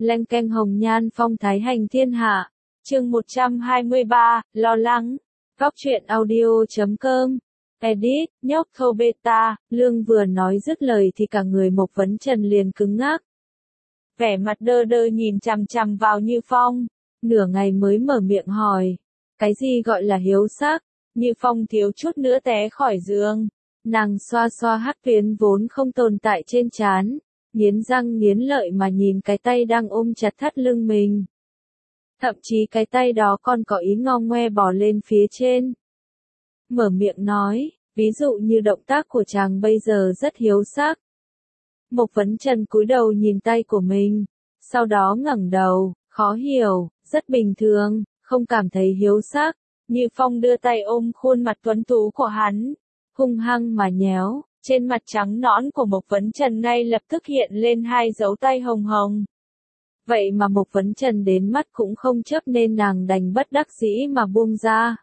Leng keng hồng nhan phong thái hành thiên hạ. Chương 123, lo lắng. Góc truyện audio.com. Edit, nhóc thâu beta, Lương vừa nói dứt lời thì cả người Mộc Vấn Trần liền cứng ngắc. Vẻ mặt đơ đơ nhìn chằm chằm vào Như Phong, nửa ngày mới mở miệng hỏi. Cái gì gọi là hiếu sắc? Như Phong thiếu chút nữa té khỏi giường. Nàng xoa xoa hắc tuyến vốn không tồn tại trên trán, nghiến răng nghiến lợi mà nhìn cái tay đang ôm chặt thắt lưng mình. Thậm chí cái tay đó còn có ý ngo ngoe bò lên phía trên. Mở miệng nói, ví dụ như động tác của chàng bây giờ rất hiếu sắc. Mộc Vấn Trần cúi đầu nhìn tay của mình, sau đó ngẩng đầu, khó hiểu, rất bình thường, không cảm thấy hiếu sắc. Như Phong đưa tay ôm khuôn mặt tuấn tú của hắn, hung hăng mà nhéo, trên mặt trắng nõn của Mộc Vấn Trần ngay lập tức hiện lên hai dấu tay hồng hồng. Vậy mà Mộc Vấn Trần đến mắt cũng không chớp nên nàng đành bất đắc dĩ mà buông ra.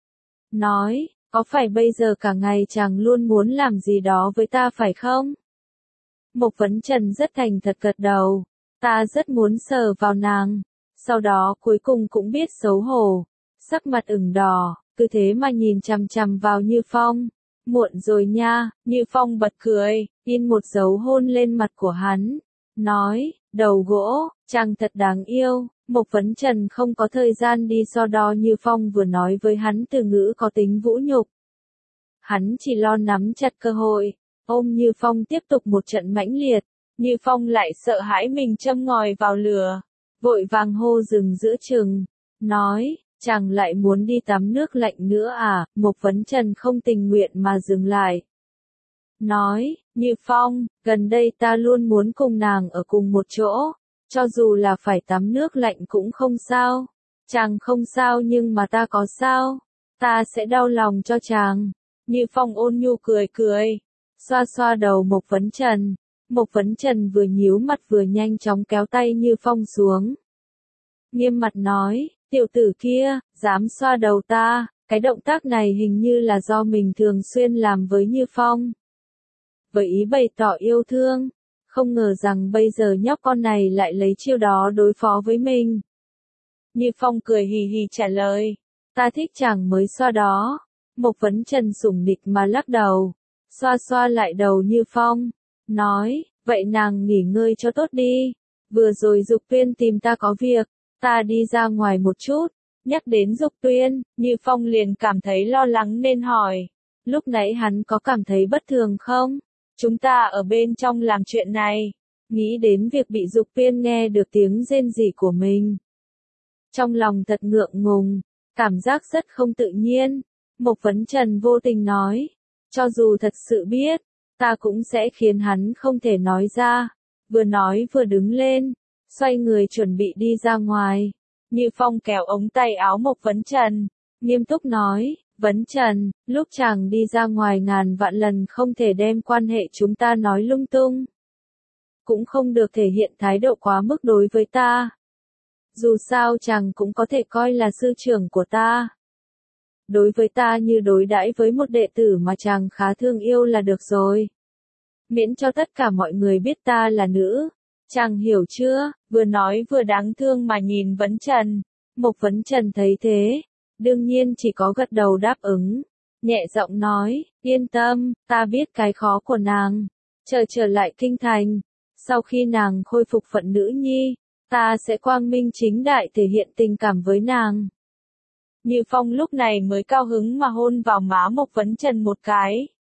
Nói, có phải bây giờ cả ngày chàng luôn muốn làm gì đó với ta phải không? Mộc Vấn Trần rất thành thật gật đầu, ta rất muốn sờ vào nàng, sau đó cuối cùng cũng biết xấu hổ, sắc mặt ửng đỏ, cứ thế mà nhìn chằm chằm vào Như Phong. Muộn rồi nha, Như Phong bật cười, in một dấu hôn lên mặt của hắn, nói, đầu gỗ, chàng thật đáng yêu. Mộc Vấn Trần không có thời gian đi so đo Như Phong vừa nói với hắn từ ngữ có tính vũ nhục. Hắn chỉ lo nắm chặt cơ hội, ôm Như Phong tiếp tục một trận mãnh liệt. Như Phong lại sợ hãi mình châm ngòi vào lửa, vội vàng hô dừng giữa chừng, nói, chàng lại muốn đi tắm nước lạnh nữa à? Mộc Vấn Trần không tình nguyện mà dừng lại. Nói, Như Phong, gần đây ta luôn muốn cùng nàng ở cùng một chỗ, cho dù là phải tắm nước lạnh cũng không sao. Chàng không sao nhưng mà ta có sao? Ta sẽ đau lòng cho chàng. Như Phong ôn nhu cười cười, xoa xoa đầu Mộc Vấn Trần. Mộc Vấn Trần vừa nhíu mặt vừa nhanh chóng kéo tay Như Phong xuống. Nghiêm mặt nói, tiểu tử kia, dám xoa đầu ta, cái động tác này hình như là do mình thường xuyên làm với Như Phong. Với ý bày tỏ yêu thương, không ngờ rằng bây giờ nhóc con này lại lấy chiêu đó đối phó với mình. Như Phong cười hì hì trả lời, ta thích chàng mới xoa đó. Mộc Vấn Trần sủng nịch mà lắc đầu, xoa xoa lại đầu Như Phong, nói, vậy nàng nghỉ ngơi cho tốt đi, vừa rồi Dục Tuyên tìm ta có việc, ta đi ra ngoài một chút. Nhắc đến Dục Tuyên, Như Phong liền cảm thấy lo lắng nên hỏi, lúc nãy hắn có cảm thấy bất thường không? Chúng ta ở bên trong làm chuyện này, nghĩ đến việc bị Dục Tuyên nghe được tiếng rên rỉ của mình. Trong lòng thật ngượng ngùng, cảm giác rất không tự nhiên. Mộc Vấn Trần vô tình nói, cho dù thật sự biết, ta cũng sẽ khiến hắn không thể nói ra. Vừa nói vừa đứng lên, xoay người chuẩn bị đi ra ngoài. Như Phong kéo ống tay áo Mộc Vấn Trần, nghiêm túc nói, Vấn Trần, lúc chàng đi ra ngoài ngàn vạn lần không thể đem quan hệ chúng ta nói lung tung. Cũng không được thể hiện thái độ quá mức đối với ta. Dù sao chàng cũng có thể coi là sư trưởng của ta. Đối với ta như đối đãi với một đệ tử mà chàng khá thương yêu là được rồi. Miễn cho tất cả mọi người biết ta là nữ. Chàng hiểu chưa? Vừa nói vừa đáng thương mà nhìn Vấn Trần. Mộc Vấn Trần thấy thế, đương nhiên chỉ có gật đầu đáp ứng. Nhẹ giọng nói, yên tâm, ta biết cái khó của nàng. Chờ trở lại kinh thành, sau khi nàng khôi phục phận nữ nhi, ta sẽ quang minh chính đại thể hiện tình cảm với nàng. Như Phong lúc này mới cao hứng mà hôn vào má Mộc Vấn Trần một cái.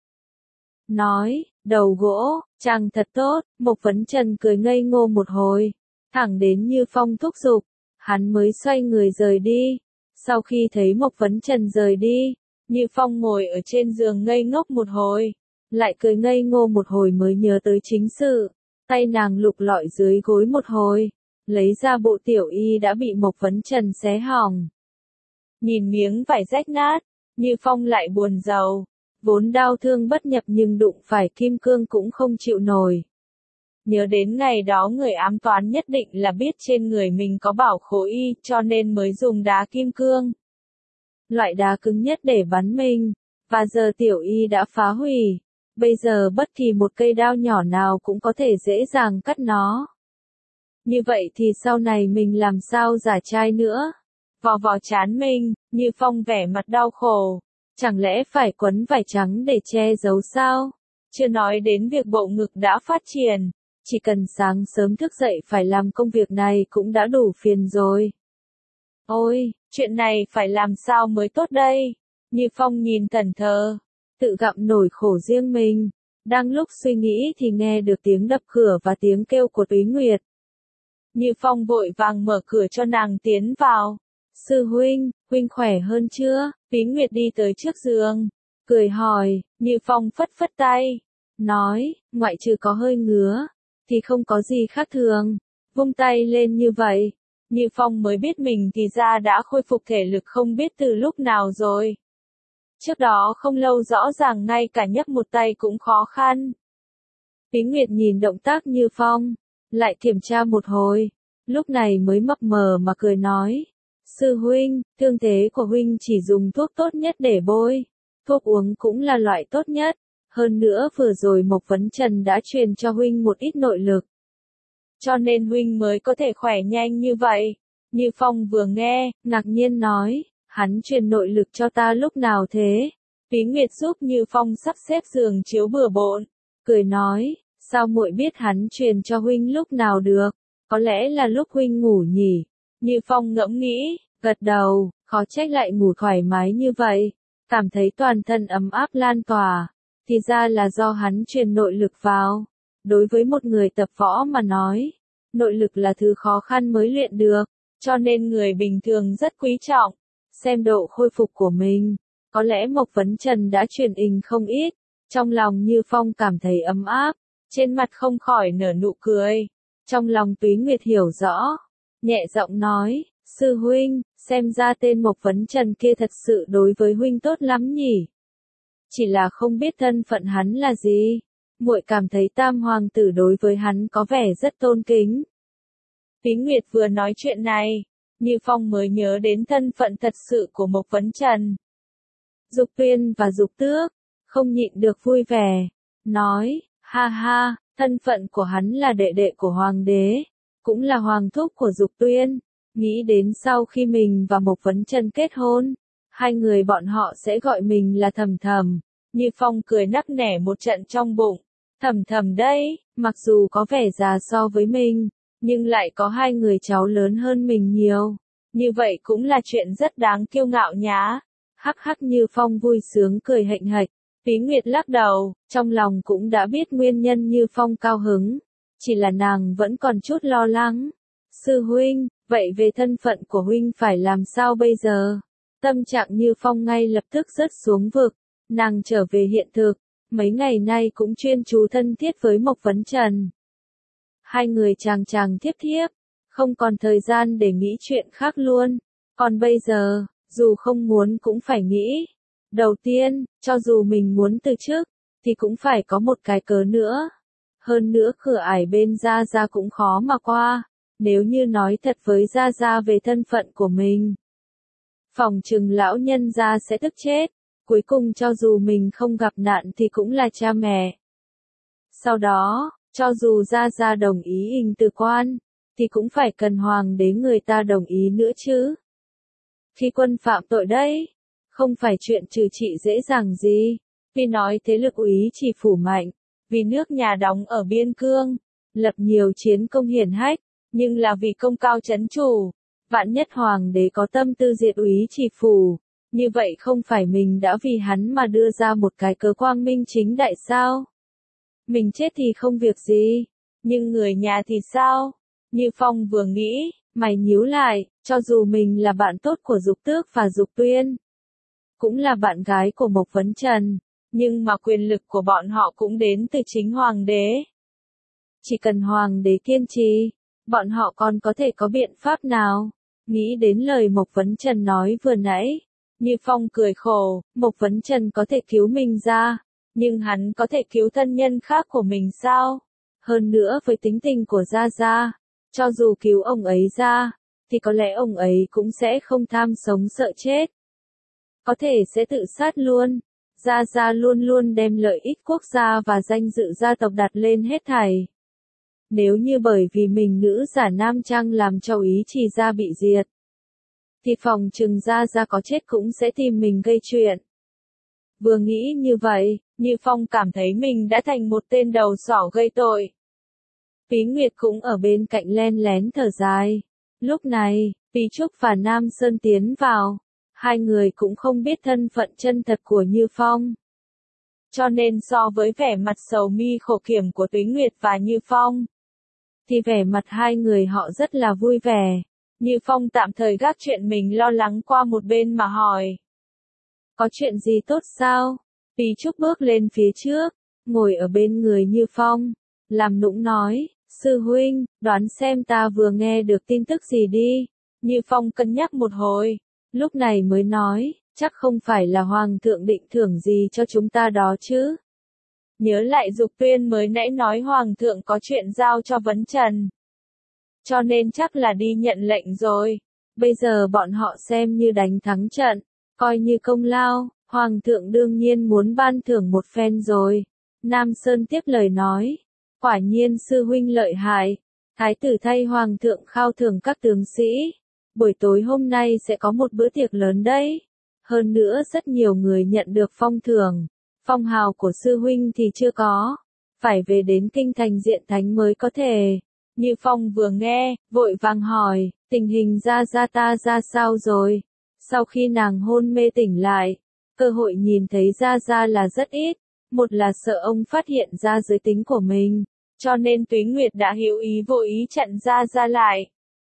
Nói, đầu gỗ, chàng thật tốt. Mộc Vấn Trần cười ngây ngô một hồi, thẳng đến Như Phong thúc giục, hắn mới xoay người rời đi. Sau khi thấy Mộc Vấn Trần rời đi, Như Phong ngồi ở trên giường ngây ngốc một hồi, lại cười ngây ngô một hồi mới nhớ tới chính sự. Tay nàng lục lọi dưới gối một hồi, lấy ra bộ tiểu y đã bị Mộc Vấn Trần xé hỏng. Nhìn miếng vải rách nát, Như Phong lại buồn rầu, vốn đau thương bất nhập nhưng đụng phải kim cương cũng không chịu nổi. Nhớ đến ngày đó người ám toán nhất định là biết trên người mình có bảo khố y cho nên mới dùng đá kim cương. Loại đá cứng nhất để bắn mình, và giờ tiểu y đã phá hủy. Bây giờ bất kỳ một cây đao nhỏ nào cũng có thể dễ dàng cắt nó. Như vậy thì sau này mình làm sao giả trai nữa? Vò vò trán mình, Như Phong vẻ mặt đau khổ. Chẳng lẽ phải quấn vải trắng để che giấu sao? Chưa nói đến việc bộ ngực đã phát triển. Chỉ cần sáng sớm thức dậy phải làm công việc này cũng đã đủ phiền rồi. Ôi, chuyện này phải làm sao mới tốt đây? Như Phong nhìn thẫn thờ, tự gặm nổi khổ riêng mình. Đang lúc suy nghĩ thì nghe được tiếng đập cửa và tiếng kêu của Túy Nguyệt. Như Phong vội vàng mở cửa cho nàng tiến vào. Sư huynh, huynh khỏe hơn chưa? Túy Nguyệt đi tới trước giường, cười hỏi. Như Phong phất phất tay, nói, ngoại trừ có hơi ngứa, thì không có gì khác thường. Vung tay lên như vậy, Như Phong mới biết mình thì ra đã khôi phục thể lực không biết từ lúc nào rồi. Trước đó không lâu rõ ràng ngay cả nhấc một tay cũng khó khăn. Túy Nguyệt nhìn động tác Như Phong, lại kiểm tra một hồi, lúc này mới mập mờ mà cười nói. Sư huynh, thương thế của huynh chỉ dùng thuốc tốt nhất để bôi. Thuốc uống cũng là loại tốt nhất. Hơn nữa vừa rồi Mộc Vấn Trần đã truyền cho huynh một ít nội lực. Cho nên huynh mới có thể khỏe nhanh như vậy. Như Phong vừa nghe, ngạc nhiên nói, hắn truyền nội lực cho ta lúc nào thế? Túy Nguyệt giúp Như Phong sắp xếp giường chiếu bừa bộn, cười nói, sao muội biết hắn truyền cho huynh lúc nào được? Có lẽ là lúc huynh ngủ nhỉ? Như Phong ngẫm nghĩ, gật đầu, khó trách lại ngủ thoải mái như vậy, cảm thấy toàn thân ấm áp lan tỏa, thì ra là do hắn truyền nội lực vào. Đối với một người tập võ mà nói, nội lực là thứ khó khăn mới luyện được, cho nên người bình thường rất quý trọng. Xem độ khôi phục của mình, có lẽ Mộc Vấn Trần đã truyền ình không ít, trong lòng Như Phong cảm thấy ấm áp, trên mặt không khỏi nở nụ cười. Trong lòng Túy Nguyệt hiểu rõ, nhẹ giọng nói, sư huynh, xem ra tên Mộc Vấn Trần kia thật sự đối với huynh tốt lắm nhỉ. Chỉ là không biết thân phận hắn là gì. Muội cảm thấy Tam hoàng tử đối với hắn có vẻ rất tôn kính. Túy Nguyệt vừa nói chuyện này, Như Phong mới nhớ đến thân phận thật sự của Mộc Vấn Trần. Dục Tuyên và Dục Tước, không nhịn được vui vẻ, nói, ha ha, thân phận của hắn là đệ đệ của hoàng đế, cũng là hoàng thúc của Dục Tuyên. Nghĩ đến sau khi mình và Mộc Vấn Trần kết hôn, hai người bọn họ sẽ gọi mình là Thầm Thầm. Như Phong cười nắc nẻ một trận trong bụng. Thầm Thầm đây, mặc dù có vẻ già so với mình, nhưng lại có hai người cháu lớn hơn mình nhiều. Như vậy cũng là chuyện rất đáng kiêu ngạo nhá. Hắc hắc Như Phong vui sướng cười hạnh hạch. Túy Nguyệt lắc đầu, trong lòng cũng đã biết nguyên nhân Như Phong cao hứng. Chỉ là nàng vẫn còn chút lo lắng. Sư huynh, vậy về thân phận của huynh phải làm sao bây giờ? Tâm trạng Như Phong ngay lập tức rớt xuống vực. Nàng trở về hiện thực, mấy ngày nay cũng chuyên chú thân thiết với Mộc Vấn Trần. Hai người chàng chàng thiếp thiếp, không còn thời gian để nghĩ chuyện khác luôn. Còn bây giờ, dù không muốn cũng phải nghĩ. Đầu tiên, cho dù mình muốn từ chức, thì cũng phải có một cái cớ nữa. Hơn nữa cửa ải bên Gia Gia cũng khó mà qua. Nếu như nói thật với Gia Gia về thân phận của mình, phòng trừng lão nhân gia sẽ tức chết. Cuối cùng cho dù mình không gặp nạn thì cũng là cha mẹ. Sau đó, cho dù Gia Gia đồng ý hình từ quan, thì cũng phải cần hoàng đế người ta đồng ý nữa chứ. Khi quân phạm tội đấy, không phải chuyện trừ trị dễ dàng gì. Vì nói thế lực úy chỉ phủ mạnh, vì nước nhà đóng ở biên cương, lập nhiều chiến công hiển hách, nhưng là vì công cao chấn chủ. Vạn nhất hoàng đế có tâm tư diệt úy chỉ phủ, như vậy không phải mình đã vì hắn mà đưa ra một cái cớ quang minh chính đại sao? Mình chết thì không việc gì, nhưng người nhà thì sao? Như Phong vừa nghĩ, mày nhíu lại, cho dù mình là bạn tốt của Dục Tước và Dục Tuyên, cũng là bạn gái của Mộc Vấn Trần, nhưng mà quyền lực của bọn họ cũng đến từ chính hoàng đế. Chỉ cần hoàng đế kiên trì, bọn họ còn có thể có biện pháp nào? Nghĩ đến lời Mộc Vấn Trần nói vừa nãy, Như Phong cười khổ, Mộc Vấn Trần có thể cứu mình ra, nhưng hắn có thể cứu thân nhân khác của mình sao? Hơn nữa với tính tình của Gia Gia, cho dù cứu ông ấy ra, thì có lẽ ông ấy cũng sẽ không tham sống sợ chết. Có thể sẽ tự sát luôn. Gia Gia luôn luôn đem lợi ích quốc gia và danh dự gia tộc đặt lên hết thảy. Nếu như bởi vì mình nữ giả nam trang làm cho ý Trì gia bị diệt, thì phòng trừng Gia có chết cũng sẽ tìm mình gây chuyện. Vừa nghĩ như vậy, Như Phong cảm thấy mình đã thành một tên đầu sỏ gây tội. Phí Nguyệt cũng ở bên cạnh len lén thở dài. Lúc này, Phí Trúc và Nam Sơn tiến vào. Hai người cũng không biết thân phận chân thật của Như Phong. Cho nên so với vẻ mặt sầu mi khổ kiểm của Tuế Nguyệt và Như Phong, thì vẻ mặt hai người họ rất là vui vẻ. Như Phong tạm thời gác chuyện mình lo lắng qua một bên mà hỏi. Có chuyện gì tốt sao? Phí Trúc bước lên phía trước, ngồi ở bên người Như Phong, làm nũng nói, sư huynh, đoán xem ta vừa nghe được tin tức gì đi. Như Phong cân nhắc một hồi, lúc này mới nói, chắc không phải là Hoàng thượng định thưởng gì cho chúng ta đó chứ. Nhớ lại Dục Tuyên mới nãy nói Hoàng thượng có chuyện giao cho Vấn Trần. Cho nên chắc là đi nhận lệnh rồi. Bây giờ bọn họ xem như đánh thắng trận, coi như công lao, Hoàng thượng đương nhiên muốn ban thưởng một phen rồi. Nam Sơn tiếp lời nói, quả nhiên sư huynh lợi hại, thái tử thay Hoàng thượng khao thưởng các tướng sĩ. Buổi tối hôm nay sẽ có một bữa tiệc lớn đấy. Hơn nữa rất nhiều người nhận được phong thưởng, phong hào của sư huynh thì chưa có. Phải về đến kinh thành Diện Thánh mới có thể. Như Phong vừa nghe, vội vàng hỏi, tình hình Gia ta ra sao rồi? Sau khi nàng hôn mê tỉnh lại, cơ hội nhìn thấy Gia là rất ít. Một là sợ ông phát hiện ra giới tính của mình, cho nên Tuế Nguyệt đã hữu ý vô ý chặn Gia lại.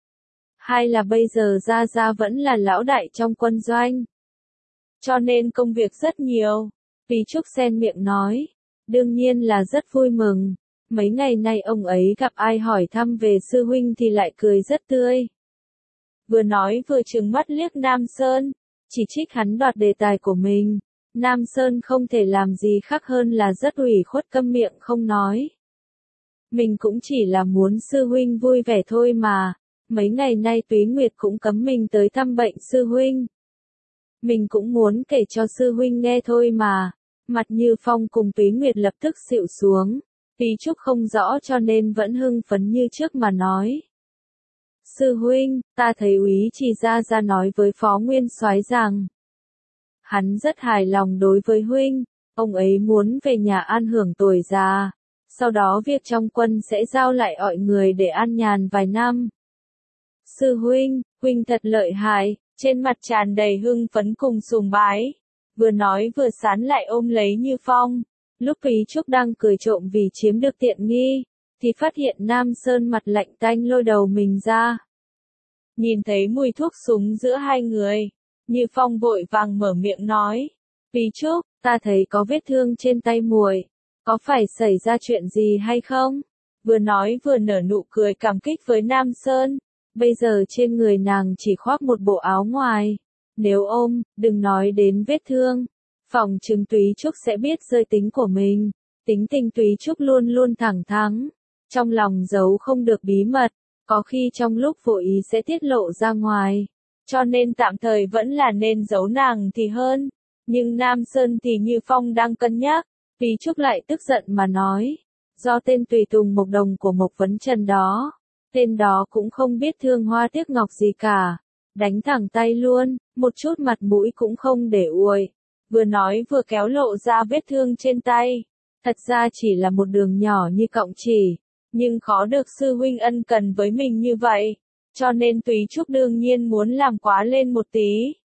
Hai là bây giờ Gia vẫn là lão đại trong quân doanh, cho nên công việc rất nhiều. Phí Trúc xen miệng nói, đương nhiên là rất vui mừng. Mấy ngày nay ông ấy gặp ai hỏi thăm về sư huynh thì lại cười rất tươi. Vừa nói vừa trừng mắt liếc Nam Sơn, chỉ trích hắn đoạt đề tài của mình. Nam Sơn không thể làm gì khác hơn là rất ủy khuất câm miệng không nói. Mình cũng chỉ là muốn sư huynh vui vẻ thôi mà. Mấy ngày nay Túy Nguyệt cũng cấm mình tới thăm bệnh sư huynh. Mình cũng muốn kể cho sư huynh nghe thôi mà. Mặt Như Phong cùng Túy Nguyệt lập tức xịu xuống. Phí Trúc không rõ cho nên vẫn hưng phấn như trước mà nói. Sư huynh, ta thấy úy Trì ra nói với Phó Nguyên Soái rằng hắn rất hài lòng đối với huynh, ông ấy muốn về nhà an hưởng tuổi già, sau đó việc trong quân sẽ giao lại mọi người để an nhàn vài năm. Sư huynh, huynh thật lợi hại, trên mặt tràn đầy hưng phấn cùng sùng bái, vừa nói vừa sán lại ôm lấy Như Phong. Lúc Phí Trúc đang cười trộm vì chiếm được tiện nghi, thì phát hiện Nam Sơn mặt lạnh tanh lôi đầu mình ra. Nhìn thấy mùi thuốc súng giữa hai người, Như Phong vội vàng mở miệng nói, Phí Trúc, ta thấy có vết thương trên tay muội, có phải xảy ra chuyện gì hay không? Vừa nói vừa nở nụ cười cảm kích với Nam Sơn, bây giờ trên người nàng chỉ khoác một bộ áo ngoài, nếu ôm, đừng nói đến vết thương. Phòng trừng Túy Trúc sẽ biết giới tính của mình. Tính tình Túy Trúc luôn luôn thẳng thắn, trong lòng giấu không được bí mật, có khi trong lúc vô ý sẽ tiết lộ ra ngoài. Cho nên tạm thời vẫn là nên giấu nàng thì hơn. Nhưng Nam Sơn thì Như Phong đang cân nhắc. Túy Trúc lại tức giận mà nói, do tên tùy tùng Mộc Đồng của Mộc Vấn Trần đó, tên đó cũng không biết thương hoa tiếc ngọc gì cả, đánh thẳng tay luôn, một chút mặt mũi cũng không để uội. Vừa nói vừa kéo lộ ra vết thương trên tay. Thật ra chỉ là một đường nhỏ như cọng chỉ, nhưng khó được sư huynh ân cần với mình như vậy, cho nên Túy Trúc đương nhiên muốn làm quá lên một tí.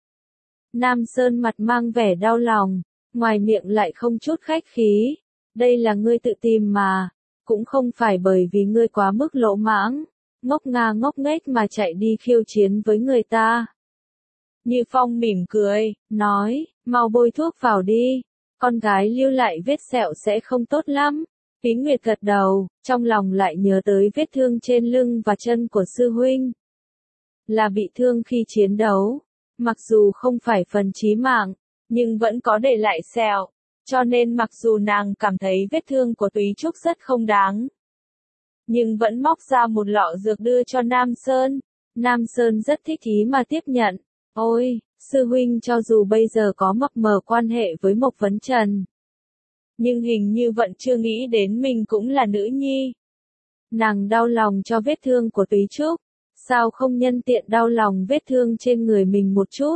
Nam Sơn mặt mang vẻ đau lòng, ngoài miệng lại không chút khách khí. Đây là ngươi tự tìm mà, cũng không phải bởi vì ngươi quá mức lỗ mãng, ngốc ngà ngốc nghếch mà chạy đi khiêu chiến với người ta. Như Phong mỉm cười, nói, mau bôi thuốc vào đi, con gái lưu lại vết sẹo sẽ không tốt lắm. Phí Nguyệt gật đầu, trong lòng lại nhớ tới vết thương trên lưng và chân của sư huynh. Là bị thương khi chiến đấu, mặc dù không phải phần chí mạng, nhưng vẫn có để lại sẹo, cho nên mặc dù nàng cảm thấy vết thương của Túy Trúc rất không đáng, nhưng vẫn móc ra một lọ dược đưa cho Nam Sơn. Nam Sơn rất thích ý mà tiếp nhận. Ôi, sư huynh cho dù bây giờ có mập mờ quan hệ với Mộc Vấn Trần, nhưng hình như vẫn chưa nghĩ đến mình cũng là nữ nhi. Nàng đau lòng cho vết thương của Túy Trúc, sao không nhân tiện đau lòng vết thương trên người mình một chút.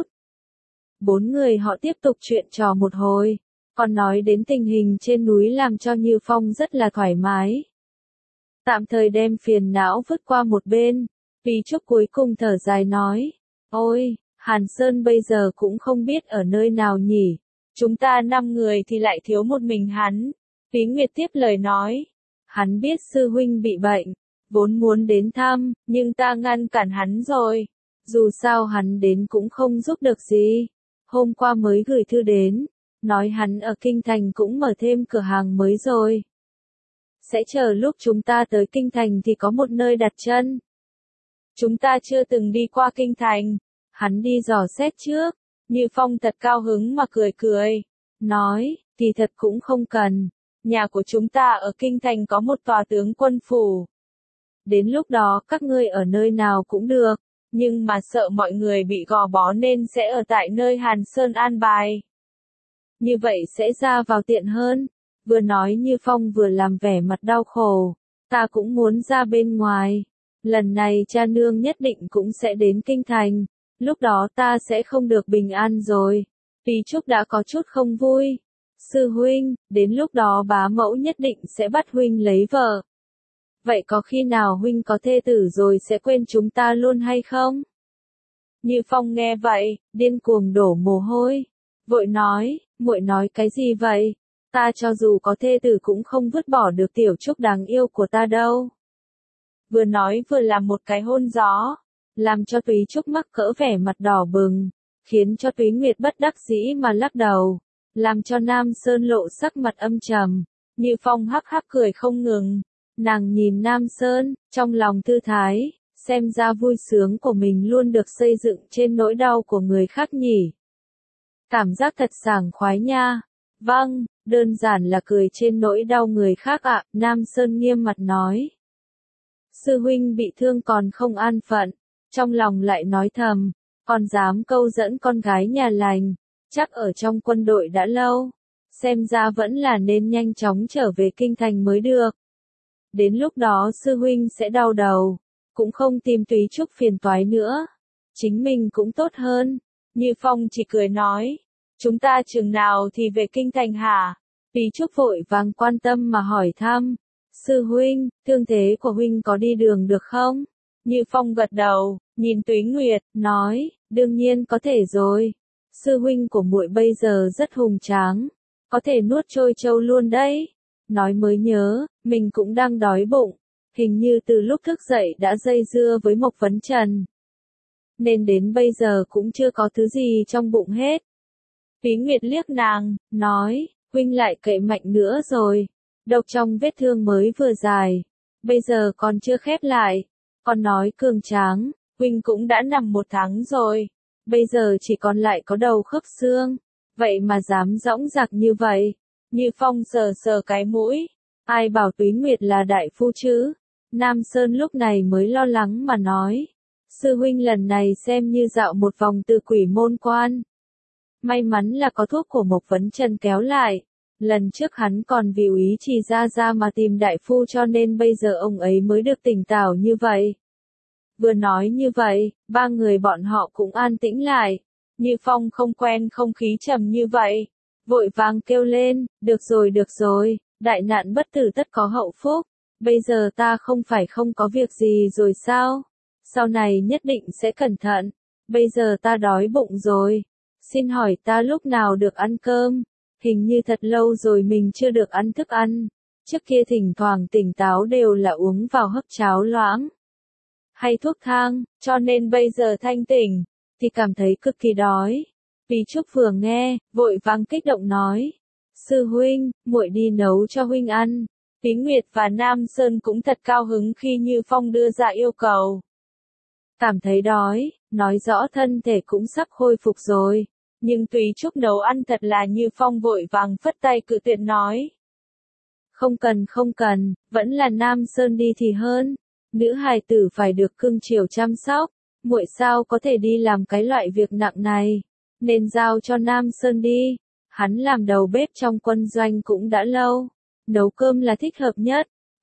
Bốn người họ tiếp tục chuyện trò một hồi, còn nói đến tình hình trên núi làm cho Như Phong rất là thoải mái. Tạm thời đem phiền não vứt qua một bên, Túy Trúc cuối cùng thở dài nói, ôi, Hàn Sơn bây giờ cũng không biết ở nơi nào nhỉ, chúng ta 5 người thì lại thiếu một mình hắn. Túy Nguyệt tiếp lời nói, hắn biết sư huynh bị bệnh, vốn muốn đến thăm, nhưng ta ngăn cản hắn rồi, dù sao hắn đến cũng không giúp được gì, hôm qua mới gửi thư đến, nói hắn ở Kinh Thành cũng mở thêm cửa hàng mới rồi. Sẽ chờ lúc chúng ta tới Kinh Thành thì có một nơi đặt chân. Chúng ta chưa từng đi qua Kinh Thành, hắn đi dò xét trước, Như Phong thật cao hứng mà cười cười, nói, thì thật cũng không cần, nhà của chúng ta ở Kinh Thành có một tòa tướng quân phủ. Đến lúc đó các ngươi ở nơi nào cũng được, nhưng mà sợ mọi người bị gò bó nên sẽ ở tại nơi Hàn Sơn an bài. Như vậy sẽ ra vào tiện hơn. Vừa nói Như Phong vừa làm vẻ mặt đau khổ, ta cũng muốn ra bên ngoài. Lần này cha nương nhất định cũng sẽ đến Kinh Thành, lúc đó ta sẽ không được bình an rồi. Túy Trúc đã có chút không vui. Sư huynh, đến lúc đó bá mẫu nhất định sẽ bắt huynh lấy vợ. Vậy có khi nào huynh có thê tử rồi sẽ quên chúng ta luôn hay không? Như Phong nghe vậy, điên cuồng đổ mồ hôi, vội nói, muội nói cái gì vậy? Ta cho dù có thê tử cũng không vứt bỏ được Tiểu Trúc đáng yêu của ta đâu. Vừa nói vừa làm một cái hôn gió, làm cho Túy Trúc mắc cỡ vẻ mặt đỏ bừng, khiến cho Túy Nguyệt bất đắc dĩ mà lắc đầu, làm cho Nam Sơn lộ sắc mặt âm trầm. Như Phong hắc hắc cười không ngừng, nàng nhìn Nam Sơn, trong lòng thư thái, xem ra vui sướng của mình luôn được xây dựng trên nỗi đau của người khác nhỉ. Cảm giác thật sảng khoái nha. Vâng, đơn giản là cười trên nỗi đau người khác ạ, Nam Sơn nghiêm mặt nói. Sư huynh bị thương còn không an phận, trong lòng lại nói thầm, còn dám câu dẫn con gái nhà lành, chắc ở trong quân đội đã lâu, xem ra vẫn là nên nhanh chóng trở về Kinh Thành mới được. Đến lúc đó sư huynh sẽ đau đầu, cũng không tìm Túy Trúc phiền toái nữa, chính mình cũng tốt hơn. Như Phong chỉ cười nói, chúng ta chừng nào thì về Kinh Thành hả? Túy Trúc vội vàng quan tâm mà hỏi thăm, sư huynh, thương thế của huynh có đi đường được không? Như Phong gật đầu, nhìn Túy Nguyệt, nói, đương nhiên có thể rồi. Sư huynh của muội bây giờ rất hùng tráng, có thể nuốt trôi trâu luôn đấy. Nói mới nhớ, mình cũng đang đói bụng, hình như từ lúc thức dậy đã dây dưa với Mộc Vấn Trần, nên đến bây giờ cũng chưa có thứ gì trong bụng hết. Túy Nguyệt liếc nàng, nói, huynh lại cậy mạnh nữa rồi, độc trong vết thương mới vừa dài, bây giờ còn chưa khép lại, còn nói cường tráng, huynh cũng đã nằm 1 tháng rồi, bây giờ chỉ còn lại có đầu khớp xương, vậy mà dám dõng dạc như vậy. Như Phong sờ sờ cái mũi, ai bảo Túy Nguyệt là đại phu chứ? Nam Sơn lúc này mới lo lắng mà nói, sư huynh lần này xem như dạo một vòng từ Quỷ Môn Quan. May mắn là có thuốc của Mộc Vấn Trần kéo lại, lần trước hắn còn vì ý chỉ ra mà tìm đại phu cho nên bây giờ ông ấy mới được tỉnh táo như vậy. Vừa nói như vậy, 3 người bọn họ cũng an tĩnh lại, Như Phong không quen không khí trầm như vậy. Vội vàng kêu lên, được rồi, đại nạn bất tử tất có hậu phúc, bây giờ ta không phải không có việc gì rồi sao? Sau này nhất định sẽ cẩn thận, bây giờ ta đói bụng rồi, xin hỏi ta lúc nào được ăn cơm? Hình như thật lâu rồi mình chưa được ăn thức ăn, trước kia thỉnh thoảng tỉnh táo đều là uống vào hấp cháo loãng, hay thuốc thang, cho nên bây giờ thanh tỉnh, thì cảm thấy cực kỳ đói. Túy Trúc vừa nghe, vội vàng kích động nói, sư huynh, muội đi nấu cho huynh ăn. Túy Nguyệt và Nam Sơn cũng thật cao hứng khi Như Phong đưa ra yêu cầu. Cảm thấy đói, nói rõ thân thể cũng sắp khôi phục rồi, nhưng Túy Trúc nấu ăn thật là Như Phong vội vàng phất tay cự tuyệt nói. Không cần, vẫn là Nam Sơn đi thì hơn, nữ hài tử phải được cưng chiều chăm sóc, muội sao có thể đi làm cái loại việc nặng này. Nên giao cho Nam Sơn đi, hắn làm đầu bếp trong quân doanh cũng đã lâu, nấu cơm là thích hợp nhất,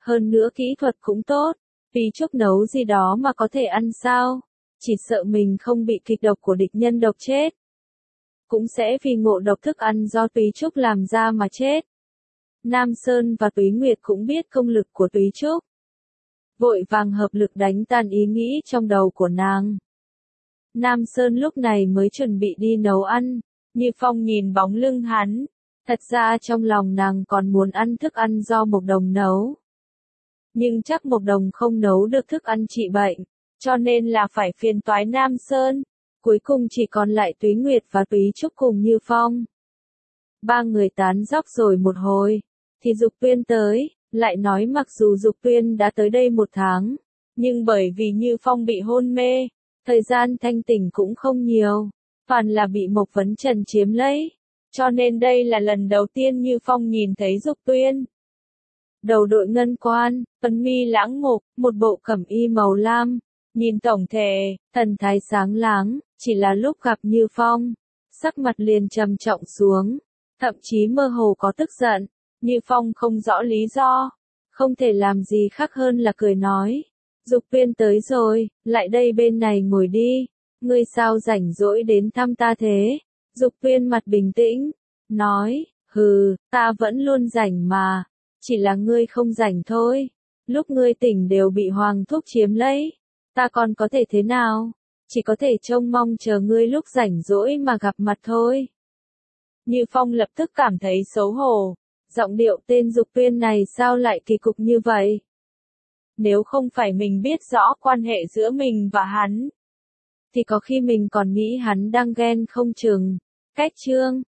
Hơn nữa kỹ thuật cũng tốt. Túy Trúc nấu gì đó mà có thể ăn sao? Chỉ sợ mình không bị kịch độc của địch nhân độc chết. Cũng sẽ vì ngộ độc thức ăn do Túy Trúc làm ra mà chết. Nam Sơn và Túy Nguyệt cũng biết công lực của Túy Trúc. Vội vàng hợp lực đánh tan ý nghĩ trong đầu của nàng. Nam Sơn lúc này mới chuẩn bị đi nấu ăn. Như Phong nhìn bóng lưng hắn. Thật ra trong lòng nàng còn muốn ăn thức ăn do Mộc Đồng nấu. Nhưng chắc Mộc Đồng không nấu được thức ăn trị bệnh. Cho nên là phải phiền toái Nam Sơn. Cuối cùng chỉ còn lại Túy Nguyệt và Túy Trúc cùng Như Phong. Ba người tán dóc rồi một hồi. Thì Dục Tuyên tới. Lại nói mặc dù Dục Tuyên đã tới đây 1 tháng. Nhưng bởi vì Như Phong bị hôn mê. Thời gian thanh tỉnh cũng không nhiều. Toàn là bị Mộc Vấn Trần chiếm lấy. Cho nên đây là lần đầu tiên Như Phong nhìn thấy Dục Tuyên. Đầu đội ngân quan, phấn mi lãng mục, một bộ cẩm y màu lam. Nhìn tổng thể, thần thái sáng láng, chỉ là lúc gặp Như Phong. Sắc mặt liền trầm trọng xuống. Thậm chí mơ hồ có tức giận. Như Phong không rõ lý do. Không thể làm gì khác hơn là cười nói. Dục Tuyên tới rồi, lại đây bên này ngồi đi. Ngươi sao rảnh rỗi đến thăm ta thế? Dục Tuyên mặt bình tĩnh, nói, hừ, ta vẫn luôn rảnh mà. Chỉ là ngươi không rảnh thôi. Lúc ngươi tỉnh đều bị Hoàng Thúc chiếm lấy. Ta còn có thể thế nào? Chỉ có thể trông mong chờ ngươi lúc rảnh rỗi mà gặp mặt thôi. Như Phong lập tức cảm thấy xấu hổ. Giọng điệu tên Dục Tuyên này sao lại kỳ cục như vậy? Nếu không phải mình biết rõ quan hệ giữa mình và hắn, thì có khi mình còn nghĩ hắn đang ghen không chừng. Cách chương